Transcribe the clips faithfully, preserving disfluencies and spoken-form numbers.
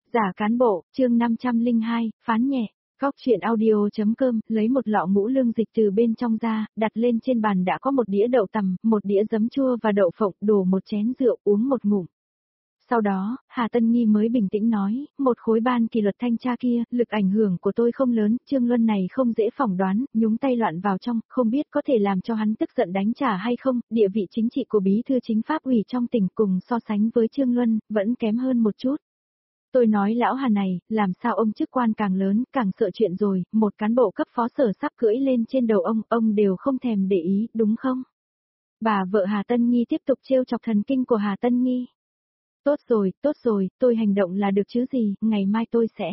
Giả cán bộ, chương năm trăm lẻ hai, phán nhẹ. Góc chuyện audio.com, lấy một lọ ngũ lương dịch từ bên trong ra, đặt lên trên bàn đã có một đĩa đậu tằm, một đĩa giấm chua và đậu phộng, đổ một chén rượu uống một ngụm. Sau đó, Hà Tân Nghi mới bình tĩnh nói, một khối ban kỷ luật thanh tra kia, lực ảnh hưởng của tôi không lớn, Trương Luân này không dễ phỏng đoán, nhúng tay loạn vào trong, không biết có thể làm cho hắn tức giận đánh trả hay không, địa vị chính trị của bí thư chính pháp ủy trong tỉnh cùng so sánh với Trương Luân, vẫn kém hơn một chút. Tôi nói lão Hà này, làm sao ông chức quan càng lớn, càng sợ chuyện rồi, một cán bộ cấp phó sở sắp cưỡi lên trên đầu ông, ông đều không thèm để ý, đúng không? Bà vợ Hà Tân Nghi tiếp tục trêu chọc thần kinh của Hà Tân Nghi. Tốt rồi, tốt rồi, tôi hành động là được chứ gì, ngày mai tôi sẽ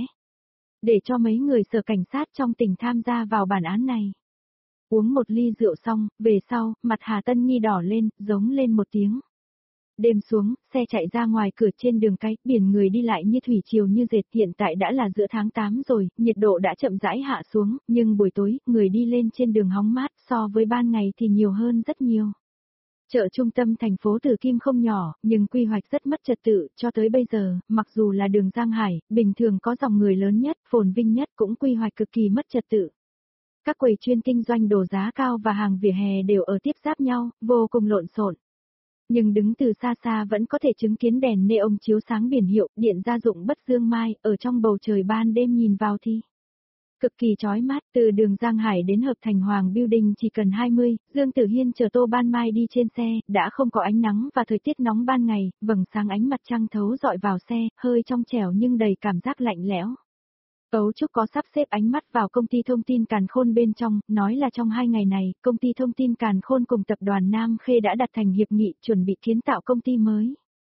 để cho mấy người sở cảnh sát trong tỉnh tham gia vào bản án này. Uống một ly rượu xong, về sau, mặt Hà Tân Nghi đỏ lên, giống lên một tiếng. Đêm xuống, xe chạy ra ngoài cửa trên đường cái, biển người đi lại như thủy triều như dệt, hiện tại đã là giữa tháng tám rồi, nhiệt độ đã chậm rãi hạ xuống, nhưng buổi tối, người đi lên trên đường hóng mát so với ban ngày thì nhiều hơn rất nhiều. Chợ trung tâm thành phố Từ Kim không nhỏ, nhưng quy hoạch rất mất trật tự, cho tới bây giờ, mặc dù là đường Giang Hải, bình thường có dòng người lớn nhất, phồn vinh nhất cũng quy hoạch cực kỳ mất trật tự. Các quầy chuyên kinh doanh đồ giá cao và hàng vỉa hè đều ở tiếp giáp nhau, vô cùng lộn xộn. Nhưng đứng từ xa xa vẫn có thể chứng kiến đèn neon chiếu sáng biển hiệu, điện gia dụng bất dương mai, ở trong bầu trời ban đêm nhìn vào thì cực kỳ chói mắt. Từ đường Giang Hải đến Hợp Thành Hoàng Building chỉ cần hai mươi, Dương Tử Hiên chờ Tô Ban Mai đi trên xe, đã không có ánh nắng và thời tiết nóng ban ngày, vầng sáng ánh mặt trăng thấu dọi vào xe, hơi trong trẻo nhưng đầy cảm giác lạnh lẽo. Cấu Trúc có sắp xếp ánh mắt vào công ty thông tin Càn Khôn bên trong, nói là trong hai ngày này, công ty thông tin Càn Khôn cùng tập đoàn Nam Khê đã đặt thành hiệp nghị chuẩn bị kiến tạo công ty mới.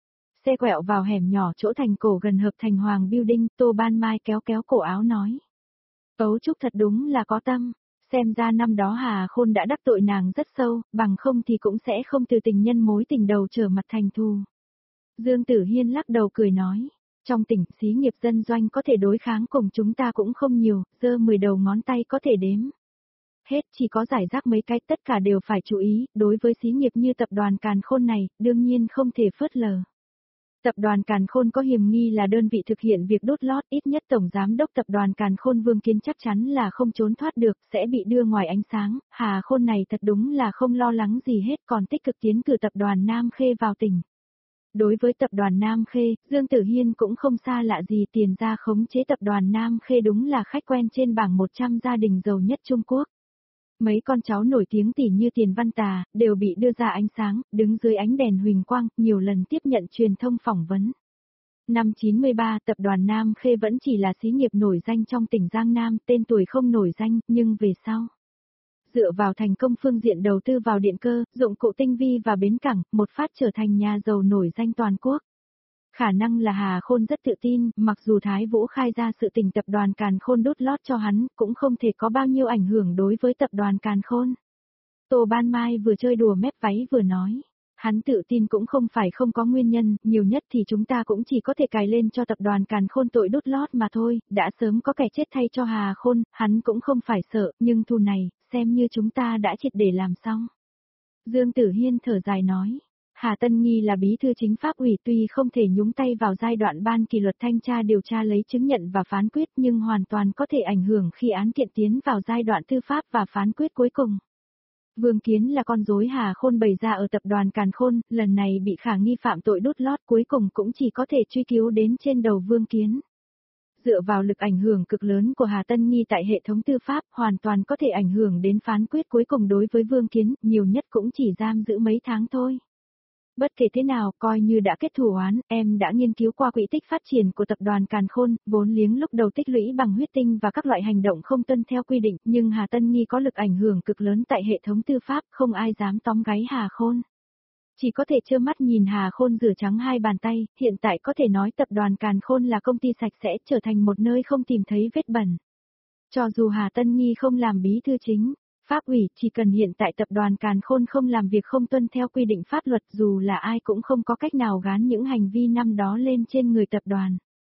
Xe quẹo vào hẻm nhỏ chỗ thành cổ gần Hợp Thành Hoàng Building, Tô Ban Mai kéo kéo cổ áo nói. Cấu Trúc thật đúng là có tâm, xem ra năm đó Hà Khôn đã đắc tội nàng rất sâu, bằng không thì cũng sẽ không từ tình nhân mối tình đầu trở mặt thành thù. Dương Tử Hiên lắc đầu cười nói. Trong tỉnh, xí nghiệp dân doanh có thể đối kháng cùng chúng ta cũng không nhiều, giơ mười đầu ngón tay có thể đếm. Hết chỉ có giải rác mấy cái, tất cả đều phải chú ý, đối với xí nghiệp như tập đoàn Càn Khôn này, đương nhiên không thể phớt lờ. Tập đoàn Càn Khôn có hiểm nghi là đơn vị thực hiện việc đốt lót, ít nhất Tổng Giám đốc Tập đoàn Càn Khôn Vương Kiến chắc chắn là không trốn thoát được, sẽ bị đưa ngoài ánh sáng, Hà Khôn này thật đúng là không lo lắng gì hết còn tích cực tiến cử Tập đoàn Nam Khê vào tỉnh. Đối với tập đoàn Nam Khê, Dương Tử Hiên cũng không xa lạ gì, tiền ra khống chế tập đoàn Nam Khê đúng là khách quen trên bảng một trăm gia đình giàu nhất Trung Quốc. Mấy con cháu nổi tiếng tỷ như Tiền Văn Tà, đều bị đưa ra ánh sáng, đứng dưới ánh đèn huỳnh quang, nhiều lần tiếp nhận truyền thông phỏng vấn. Năm chín mươi ba, tập đoàn Nam Khê vẫn chỉ là xí nghiệp nổi danh trong tỉnh Giang Nam, tên tuổi không nổi danh, nhưng về sau. Dựa vào thành công phương diện đầu tư vào điện cơ, dụng cụ tinh vi và bến cảng, một phát trở thành nhà giàu nổi danh toàn quốc. Khả năng là Hà Khôn rất tự tin, mặc dù Thái Vũ khai ra sự tình tập đoàn Càn Khôn đút lót cho hắn, cũng không thể có bao nhiêu ảnh hưởng đối với tập đoàn Càn Khôn. Tô Ban Mai vừa chơi đùa mép váy vừa nói. Hắn tự tin cũng không phải không có nguyên nhân, nhiều nhất thì chúng ta cũng chỉ có thể cài lên cho tập đoàn Càn Khôn tội đút lót mà thôi, đã sớm có kẻ chết thay cho Hà Khôn, hắn cũng không phải sợ, nhưng thù này, xem như chúng ta đã triệt để làm xong. Dương Tử Hiên thở dài nói, Hà Tân Nghi là bí thư chính pháp ủy tuy không thể nhúng tay vào giai đoạn ban kỷ luật thanh tra điều tra lấy chứng nhận và phán quyết nhưng hoàn toàn có thể ảnh hưởng khi án kiện tiến vào giai đoạn tư pháp và phán quyết cuối cùng. Vương Kiến là con rối Hà Khôn bày ra ở tập đoàn Càn Khôn, lần này bị khả nghi phạm tội đốt lót cuối cùng cũng chỉ có thể truy cứu đến trên đầu Vương Kiến. Dựa vào lực ảnh hưởng cực lớn của Hà Tân Nghi tại hệ thống tư pháp, hoàn toàn có thể ảnh hưởng đến phán quyết cuối cùng đối với Vương Kiến, nhiều nhất cũng chỉ giam giữ mấy tháng thôi. Bất kể thế nào, coi như đã kết thù oán, em đã nghiên cứu qua quỹ tích phát triển của tập đoàn Càn Khôn, vốn liếng lúc đầu tích lũy bằng huyết tinh và các loại hành động không tuân theo quy định, nhưng Hà Tân Nghi có lực ảnh hưởng cực lớn tại hệ thống tư pháp, không ai dám tóm gáy Hà Khôn. Chỉ có thể trơ mắt nhìn Hà Khôn rửa trắng hai bàn tay, hiện tại có thể nói tập đoàn Càn Khôn là công ty sạch sẽ trở thành một nơi không tìm thấy vết bẩn. Cho dù Hà Tân Nghi không làm bí thư chính, pháp ủy, chỉ cần hiện tại tập đoàn Càn Khôn không làm việc không tuân theo quy định pháp luật dù là ai cũng không có cách nào gán những hành vi năm đó lên trên người tập đoàn.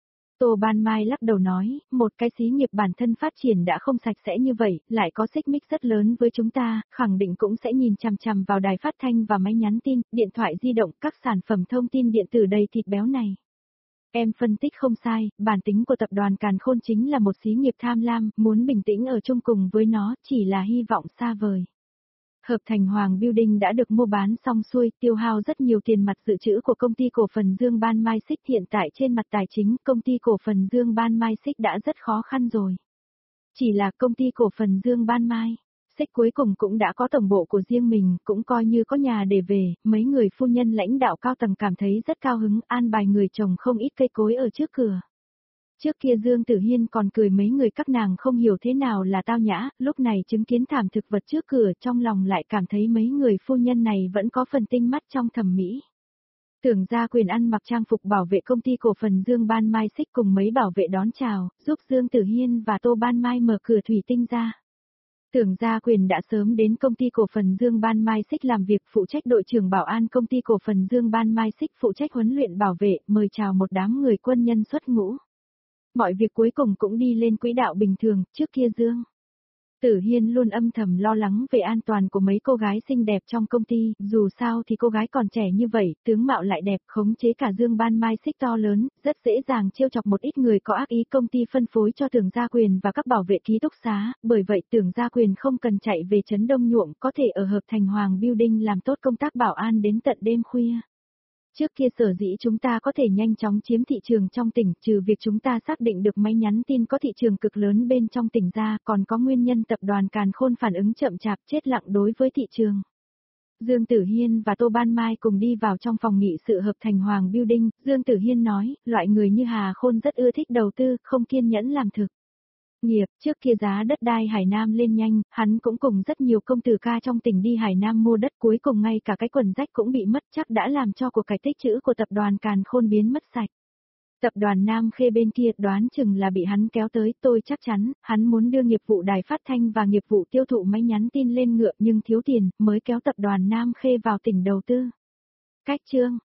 Tô Ban Mai lắc đầu nói, một cái xí nghiệp bản thân phát triển đã không sạch sẽ như vậy, lại có xích mích rất lớn với chúng ta, khẳng định cũng sẽ nhìn chằm chằm vào đài phát thanh và máy nhắn tin, điện thoại di động, các sản phẩm thông tin điện tử đầy thịt béo này. Em phân tích không sai, bản tính của tập đoàn Càn Khôn chính là một xí nghiệp tham lam, muốn bình tĩnh ở chung cùng với nó chỉ là hy vọng xa vời. Hợp Thành Hoàng Building đã được mua bán xong xuôi, tiêu hao rất nhiều tiền mặt dự trữ của công ty cổ phần Dương Ban Mai Xích. Hiện tại trên mặt tài chính, công ty cổ phần Dương Ban Mai Xích đã rất khó khăn rồi. Chỉ là công ty cổ phần Dương Ban Mai Xích cuối cùng cũng đã có tổng bộ của riêng mình, cũng coi như có nhà để về, mấy người phu nhân lãnh đạo cao tầng cảm thấy rất cao hứng, an bài người trồng không ít cây cối ở trước cửa. Trước kia Dương Tử Hiên còn cười mấy người các nàng không hiểu thế nào là tao nhã, lúc này chứng kiến thảm thực vật trước cửa trong lòng lại cảm thấy mấy người phu nhân này vẫn có phần tinh mắt trong thẩm mỹ. Tưởng Gia Quyền ăn mặc trang phục bảo vệ công ty cổ phần Dương Ban Mai Xích cùng mấy bảo vệ đón chào, giúp Dương Tử Hiên và Tô Ban Mai mở cửa thủy tinh ra. Tưởng Gia Quyền đã sớm đến công ty cổ phần Dương Ban Mai Xích làm việc, phụ trách đội trưởng bảo an công ty cổ phần Dương Ban Mai Xích, phụ trách huấn luyện bảo vệ, mời chào một đám người quân nhân xuất ngũ. Mọi việc cuối cùng cũng đi lên quỹ đạo bình thường, trước kia Dương Tử Hiên luôn âm thầm lo lắng về an toàn của mấy cô gái xinh đẹp trong công ty, dù sao thì cô gái còn trẻ như vậy, tướng mạo lại đẹp, khống chế cả Dương Ban Mai Xích to lớn, rất dễ dàng trêu chọc một ít người có ác ý. Công ty phân phối cho Tưởng Gia Quyền và các bảo vệ ký túc xá, bởi vậy Tưởng Gia Quyền không cần chạy về trấn Đông Nhuộm, có thể ở Hợp Thành Hoàng Building làm tốt công tác bảo an đến tận đêm khuya. Trước kia sở dĩ chúng ta có thể nhanh chóng chiếm thị trường trong tỉnh, trừ việc chúng ta xác định được máy nhắn tin có thị trường cực lớn bên trong tỉnh ra, còn có nguyên nhân tập đoàn Càn Khôn phản ứng chậm chạp, chết lặng đối với thị trường. Dương Tử Hiên và Tô Ban Mai cùng đi vào trong phòng nghị sự Hợp Thành Hoàng Building, Dương Tử Hiên nói, loại người như Hà Khôn rất ưa thích đầu tư, không kiên nhẫn làm thực nghiệp. Trước kia giá đất đai Hải Nam lên nhanh, hắn cũng cùng rất nhiều công tử ca trong tỉnh đi Hải Nam mua đất, cuối cùng ngay cả cái quần rách cũng bị mất, chắc đã làm cho cuộc cải tích trữ của tập đoàn Càn Khôn biến mất sạch. Tập đoàn Nam Khê bên kia đoán chừng là bị hắn kéo tới, tôi chắc chắn, hắn muốn đưa nghiệp vụ đài phát thanh và nghiệp vụ tiêu thụ máy nhắn tin lên ngựa nhưng thiếu tiền, mới kéo tập đoàn Nam Khê vào tỉnh đầu tư. Cách chương